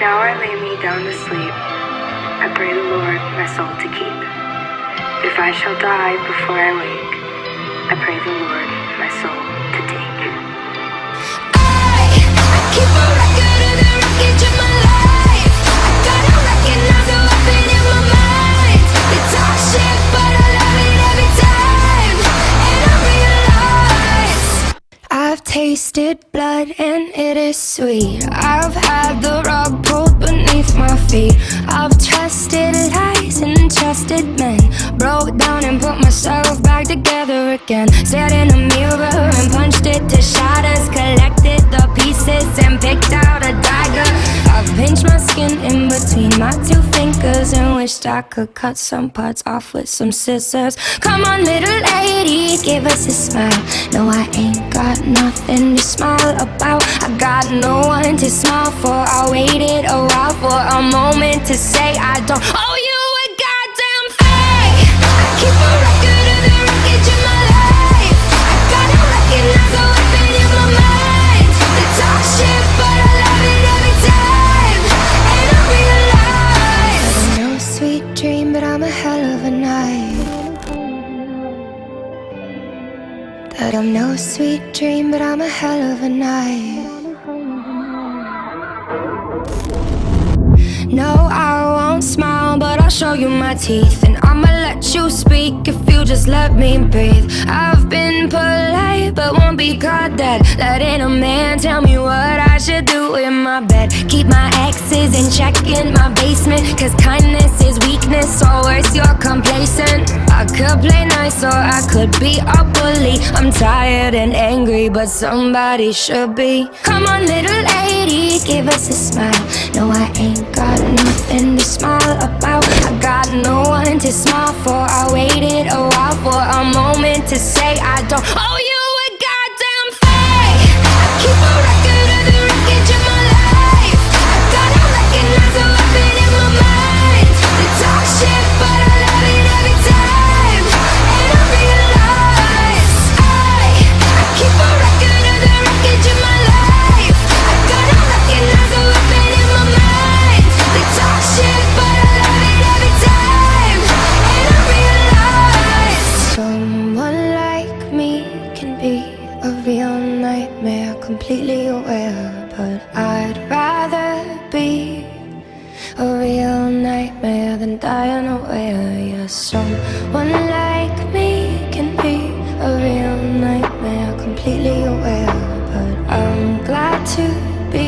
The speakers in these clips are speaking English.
Now I lay me down to sleep. I pray the Lord my soul to keep. If I shall die before I wake, I pray the Lord my soul to take. I keep a record of the wreckage of my life. I gotta recognize the weapon in my mind. They talk shit, but I love it every time. And I realize I've tasted blood and it is sweet. I've had the rug pulled beneath my feet. I've trusted lies and trusted men. Broke down and put myself back together again. Stared in a mirror and punched it to shatters. Collected the pieces and picked out a dagger. I've pinched my skin in between my two fingers and wished I could cut some parts off with some scissors. Come on, little lady, give us a smile. No, I ain't got nothing to smile about. I got no one to smile for. I waited a while for a moment to say I don't owe you a goddamn thing. I keep a record of the wreckage of my life. I gotta recognize the weapon in my mind. They talk shit, but I love it every time. And I realize I'm no sweet dream, but I'm a hell of a night. That I'm no sweet dream, but I'm a hell of a night. No, I won't smile, but I'll show you my teeth. And I'ma let you speak if you just let me breathe. I've been polite, but won't be caught dead. Letting a man tell me what I should do in my bed. Keep my exes in check in my basement, cause kindness is weakness, or worse, you're complacent. I could play nice or I could be a bully. I'm tired and angry, but somebody should be. Come on, little lady, give us a smile. No, I ain't got nothing to smile about. I got no one to smile for. I waited a while for a moment to say I don't owe you a goddamn thing. I keep a record of the wreckage of my life. I gotta recognize the weapon in my mind. They talk shit, but I love it every time. And I realize I keep a record of the wreckage of my life. I gotta recognize the weapon in my mind. They talk shit, but I love it every time. And I realize someone like me can be a real nightmare, completely aware. But I'd rather be a real nightmare than die unaware. Yeah, someone like me can be a real nightmare, completely aware. But I'm glad to be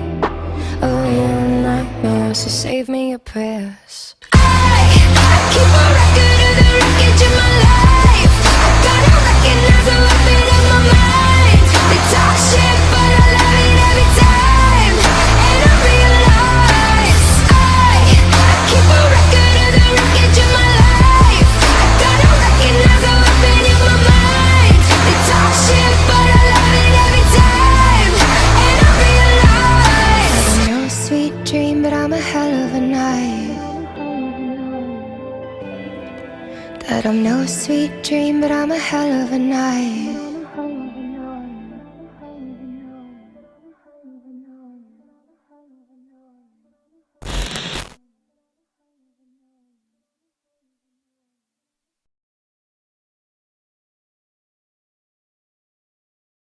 a real nightmare, so save me your prayers. I keep a record of the wreckage of my life. I gotta recognize the weapon in my mind. They talk shit, but I love it every time. And I realize I keep a record of the wreckage of my life. I gotta recognize the weapon in my mind. They talk shit, but I love it every time. And I realize I'm no sweet dream, but I'm a hell of a night. That I'm no sweet dream, but I'm a hell of a night.